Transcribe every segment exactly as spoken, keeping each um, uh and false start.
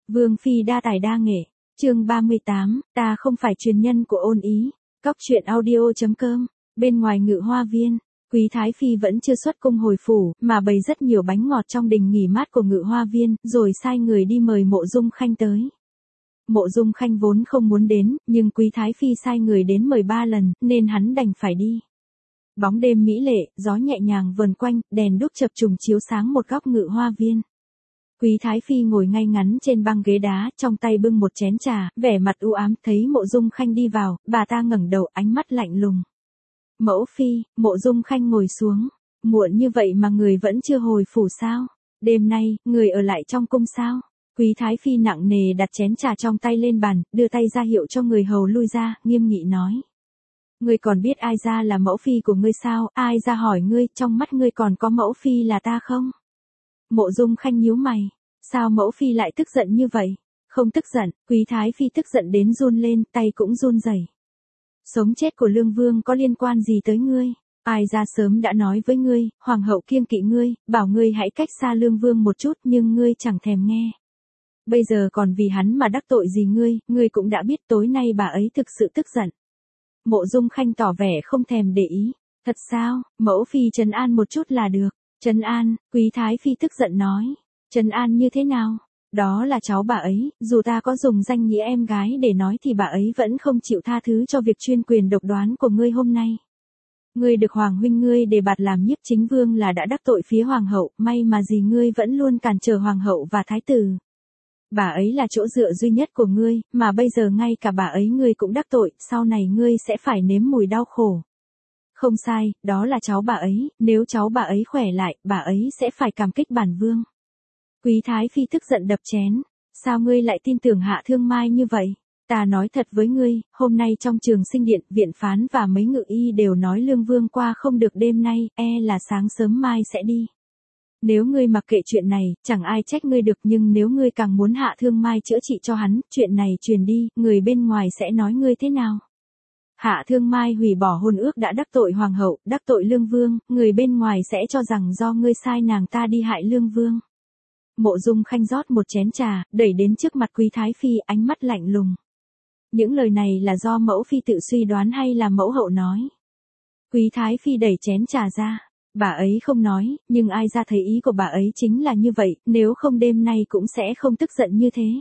Vương phi đa tài đa nghệ. Chương ba mươi tám, ta không phải truyền nhân của Ôn Ý. Cóc truyện audio chấm com. Bên ngoài Ngự Hoa Viên, Quý thái phi vẫn chưa xuất cung hồi phủ, mà bày rất nhiều bánh ngọt trong đình nghỉ mát của Ngự Hoa Viên, rồi sai người đi mời Mộ Dung Khanh tới. Mộ Dung Khanh vốn không muốn đến, nhưng Quý thái phi sai người đến mời ba lần, nên hắn đành phải đi. Bóng đêm mỹ lệ, gió nhẹ nhàng vờn quanh, đèn đuốc chập trùng chiếu sáng một góc Ngự Hoa Viên. Quý thái phi ngồi ngay ngắn trên băng ghế đá, trong tay bưng một chén trà, vẻ mặt u ám. Thấy Mộ Dung Khanh đi vào, bà ta ngẩng đầu, ánh mắt lạnh lùng. Mẫu phi. Mộ Dung Khanh ngồi xuống. Muộn như vậy mà người vẫn chưa hồi phủ sao? Đêm nay, người ở lại trong cung sao? Quý thái phi nặng nề đặt chén trà trong tay lên bàn, đưa tay ra hiệu cho người hầu lui ra, nghiêm nghị nói. Ngươi còn biết ai ra là mẫu phi của ngươi sao? Ai ra hỏi ngươi, trong mắt ngươi còn có mẫu phi là ta không? Mộ Dung Khanh nhíu mày. Sao mẫu phi lại tức giận như vậy? Không tức giận. Quý thái phi tức giận đến run lên, tay cũng run rẩy. Sống chết của Lương Vương có liên quan gì tới ngươi? Ai ra sớm đã nói với ngươi, hoàng hậu kiêng kỵ ngươi, bảo ngươi hãy cách xa Lương Vương một chút, nhưng ngươi chẳng thèm nghe. Bây giờ còn vì hắn mà đắc tội gì ngươi, ngươi cũng đã biết. Tối nay bà ấy thực sự tức giận. Mộ Dung Khanh tỏ vẻ không thèm để ý. Thật sao? Mẫu phi trấn an một chút là được. Trấn an? Quý thái phi tức giận nói. Trấn an như thế nào? Đó là cháu bà ấy, dù ta có dùng danh nghĩa em gái để nói thì bà ấy vẫn không chịu tha thứ cho việc chuyên quyền độc đoán của ngươi hôm nay. Ngươi được hoàng huynh ngươi đề bạt làm nhiếp chính vương là đã đắc tội phía hoàng hậu, may mà gì ngươi vẫn luôn cản trở hoàng hậu và thái tử. Bà ấy là chỗ dựa duy nhất của ngươi, mà bây giờ ngay cả bà ấy ngươi cũng đắc tội, sau này ngươi sẽ phải nếm mùi đau khổ. Không sai, đó là cháu bà ấy, nếu cháu bà ấy khỏe lại, bà ấy sẽ phải cảm kích bản vương. Quý thái phi tức giận đập chén. Sao ngươi lại tin tưởng Hạ Thương Mai như vậy? Ta nói thật với ngươi, hôm nay trong Trường Sinh Điện, viện phán và mấy ngự y đều nói Lương Vương qua không được đêm nay, e là sáng sớm mai sẽ đi. Nếu ngươi mặc kệ chuyện này, chẳng ai trách ngươi được, nhưng nếu ngươi càng muốn Hạ Thương Mai chữa trị cho hắn, chuyện này truyền đi, người bên ngoài sẽ nói ngươi thế nào? Hạ Thương Mai hủy bỏ hôn ước đã đắc tội hoàng hậu, đắc tội Lương Vương, người bên ngoài sẽ cho rằng do ngươi sai nàng ta đi hại Lương Vương. Mộ Dung Khanh rót một chén trà, đẩy đến trước mặt Quý thái phi, ánh mắt lạnh lùng. Những lời này là do mẫu phi tự suy đoán hay là mẫu hậu nói? Quý thái phi đẩy chén trà ra. Bà ấy không nói, nhưng ai ra thấy ý của bà ấy chính là như vậy, nếu không đêm nay cũng sẽ không tức giận như thế.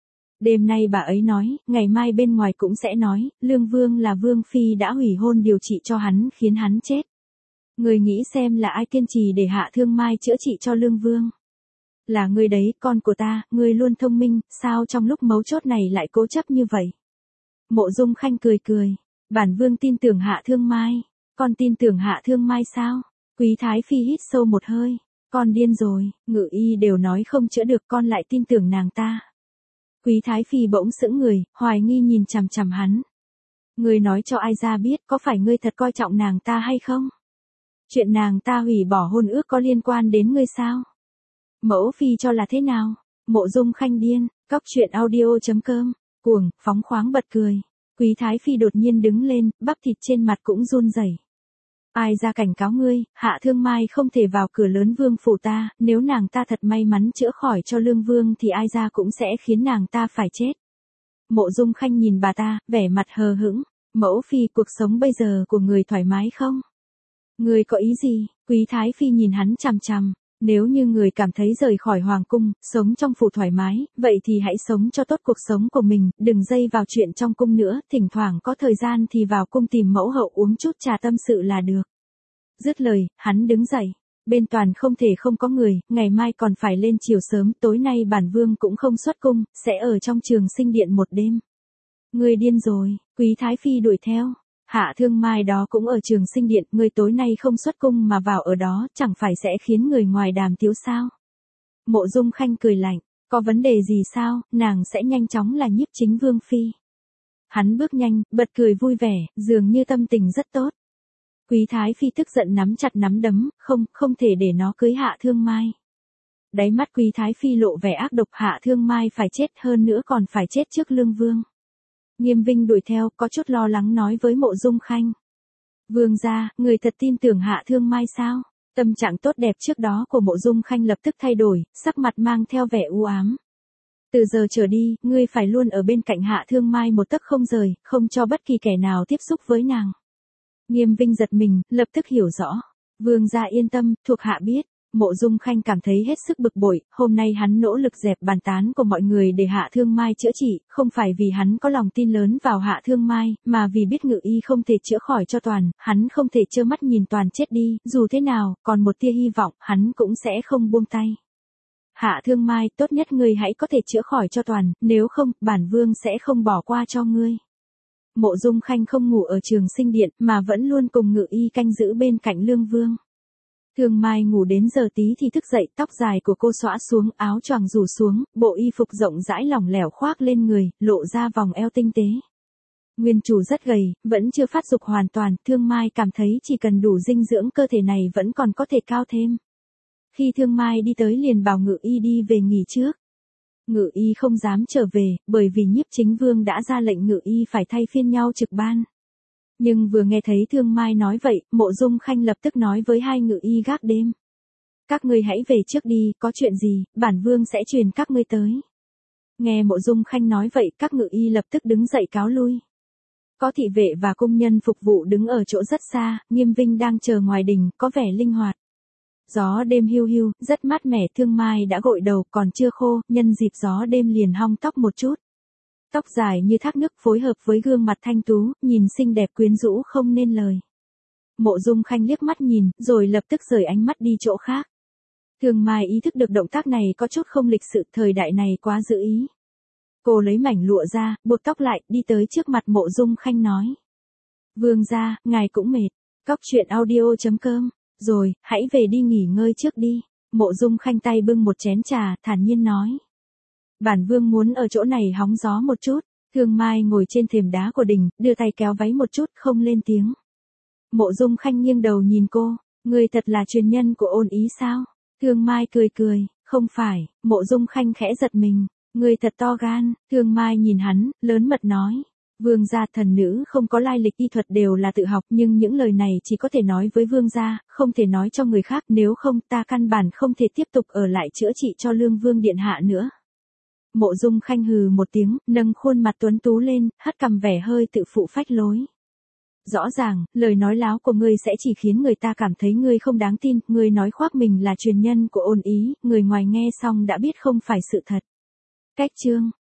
Đêm nay bà ấy nói, ngày mai bên ngoài cũng sẽ nói, Lương Vương là vương phi đã hủy hôn điều trị cho hắn khiến hắn chết. Người nghĩ xem là ai kiên trì để Hạ Thương Mai chữa trị cho Lương Vương? Là ngươi đấy, con của ta, ngươi luôn thông minh, sao trong lúc mấu chốt này lại cố chấp như vậy? Mộ Dung Khanh cười cười. Bản vương tin tưởng Hạ Thương Mai. Con tin tưởng Hạ Thương Mai sao? Quý thái phi hít sâu một hơi. Con điên rồi, ngự y đều nói không chữa được, con lại tin tưởng nàng ta. Quý thái phi bỗng sững người, hoài nghi nhìn chằm chằm hắn. Ngươi nói cho ai ra biết, có phải ngươi thật coi trọng nàng ta hay không? Chuyện nàng ta hủy bỏ hôn ước có liên quan đến ngươi sao? Mẫu phi cho là thế nào? Mộ Dung Khanh điên. Cóc truyện audio chấm com. Cuồng, phóng khoáng bật cười. Quý thái phi đột nhiên đứng lên, bắp thịt trên mặt cũng run rẩy. Ai ra cảnh cáo ngươi, Hạ Thương Mai không thể vào cửa lớn vương phủ ta, nếu nàng ta thật may mắn chữa khỏi cho Lương Vương thì ai ra cũng sẽ khiến nàng ta phải chết. Mộ Dung Khanh nhìn bà ta, vẻ mặt hờ hững. Mẫu phi, cuộc sống bây giờ của người thoải mái không? Người có ý gì? Quý thái phi nhìn hắn chằm chằm. Nếu như người cảm thấy rời khỏi hoàng cung, sống trong phủ thoải mái, vậy thì hãy sống cho tốt cuộc sống của mình, đừng dây vào chuyện trong cung nữa, thỉnh thoảng có thời gian thì vào cung tìm mẫu hậu uống chút trà tâm sự là được. Dứt lời, hắn đứng dậy. Bên toàn không thể không có người, ngày mai còn phải lên chiều sớm, tối nay bản vương cũng không xuất cung, sẽ ở trong Trường Sinh Điện một đêm. Ngươi điên rồi, Quý thái phi đuổi theo. Hạ Thương Mai đó cũng ở Trường Sinh Điện, ngươi tối nay không xuất cung mà vào ở đó, chẳng phải sẽ khiến người ngoài đàm tiếu sao? Mộ Dung Khanh cười lạnh, có vấn đề gì sao, nàng sẽ nhanh chóng là nhiếp chính vương phi. Hắn bước nhanh, bật cười vui vẻ, dường như tâm tình rất tốt. Quý thái phi tức giận nắm chặt nắm đấm, không, không thể để nó cưới Hạ Thương Mai. Đáy mắt Quý thái phi lộ vẻ ác độc, Hạ Thương Mai phải chết, hơn nữa còn phải chết trước Lương Vương. Nghiêm Vinh đuổi theo, có chút lo lắng nói với Mộ Dung Khanh. Vương gia, người thật tin tưởng Hạ Thương Mai sao? Tâm trạng tốt đẹp trước đó của Mộ Dung Khanh lập tức thay đổi, sắc mặt mang theo vẻ u ám. Từ giờ trở đi, ngươi phải luôn ở bên cạnh Hạ Thương Mai một tấc không rời, không cho bất kỳ kẻ nào tiếp xúc với nàng. Nghiêm Vinh giật mình, lập tức hiểu rõ. Vương gia yên tâm, thuộc hạ biết. Mộ Dung Khanh cảm thấy hết sức bực bội, hôm nay hắn nỗ lực dẹp bàn tán của mọi người để Hạ Thương Mai chữa trị, không phải vì hắn có lòng tin lớn vào Hạ Thương Mai, mà vì biết Ngự Y không thể chữa khỏi cho Toàn, hắn không thể trơ mắt nhìn Toàn chết đi, dù thế nào, còn một tia hy vọng, hắn cũng sẽ không buông tay. Hạ Thương Mai, tốt nhất ngươi hãy có thể chữa khỏi cho Toàn, nếu không, bản vương sẽ không bỏ qua cho ngươi. Mộ Dung Khanh không ngủ ở Trường Sinh Điện, mà vẫn luôn cùng Ngự Y canh giữ bên cạnh Lương Vương. Thương Mai ngủ đến giờ tí thì thức dậy, tóc dài của cô xõa xuống, áo choàng rủ xuống, bộ y phục rộng rãi lỏng lẻo khoác lên người, lộ ra vòng eo tinh tế. Nguyên chủ rất gầy, vẫn chưa phát dục hoàn toàn, Thương Mai cảm thấy chỉ cần đủ dinh dưỡng cơ thể này vẫn còn có thể cao thêm. Khi Thương Mai đi tới liền bảo Ngự Y đi về nghỉ trước. Ngự Y không dám trở về, bởi vì Nhiếp Chính Vương đã ra lệnh Ngự Y phải thay phiên nhau trực ban. Nhưng vừa nghe thấy Thương Mai nói vậy, Mộ Dung Khanh lập tức nói với hai Ngự Y gác đêm. Các ngươi hãy về trước đi, có chuyện gì, bản vương sẽ truyền các ngươi tới. Nghe Mộ Dung Khanh nói vậy, các Ngự Y lập tức đứng dậy cáo lui. Có thị vệ và công nhân phục vụ đứng ở chỗ rất xa, Nghiêm Vinh đang chờ ngoài đình, có vẻ linh hoạt. Gió đêm hiu hiu, rất mát mẻ, Thương Mai đã gội đầu, còn chưa khô, nhân dịp gió đêm liền hong tóc một chút. Tóc dài như thác nước phối hợp với gương mặt thanh tú, nhìn xinh đẹp quyến rũ không nên lời. Mộ Dung Khanh liếc mắt nhìn, rồi lập tức rời ánh mắt đi chỗ khác. Thương Mai ý thức được động tác này có chút không lịch sự, thời đại này quá giữ ý. Cô lấy mảnh lụa ra, buộc tóc lại, đi tới trước mặt Mộ Dung Khanh nói. Vương gia, ngài cũng mệt. Cóc truyện audio chấm com. Rồi, hãy về đi nghỉ ngơi trước đi. Mộ Dung Khanh tay bưng một chén trà, thản nhiên nói. Bản vương muốn ở chỗ này hóng gió một chút. Thương Mai ngồi trên thềm đá của đình, đưa tay kéo váy một chút, không lên tiếng. Mộ Dung Khanh nghiêng đầu nhìn cô, người thật là truyền nhân của Ôn Ý sao? Thương Mai cười cười, không phải. Mộ Dung Khanh khẽ giật mình, người thật to gan. Thương Mai nhìn hắn, lớn mật nói. Vương gia, thần nữ không có lai lịch y thuật đều là tự học, nhưng những lời này chỉ có thể nói với vương gia, không thể nói cho người khác, nếu không ta căn bản không thể tiếp tục ở lại chữa trị cho Lương Vương điện hạ nữa. Mộ Dung Khanh hừ một tiếng, nâng khuôn mặt tuấn tú lên, hất cằm vẻ hơi tự phụ phách lối. Rõ ràng, lời nói láo của ngươi sẽ chỉ khiến người ta cảm thấy ngươi không đáng tin, ngươi nói khoác mình là truyền nhân của Ôn Ý, người ngoài nghe xong đã biết không phải sự thật. Cách chương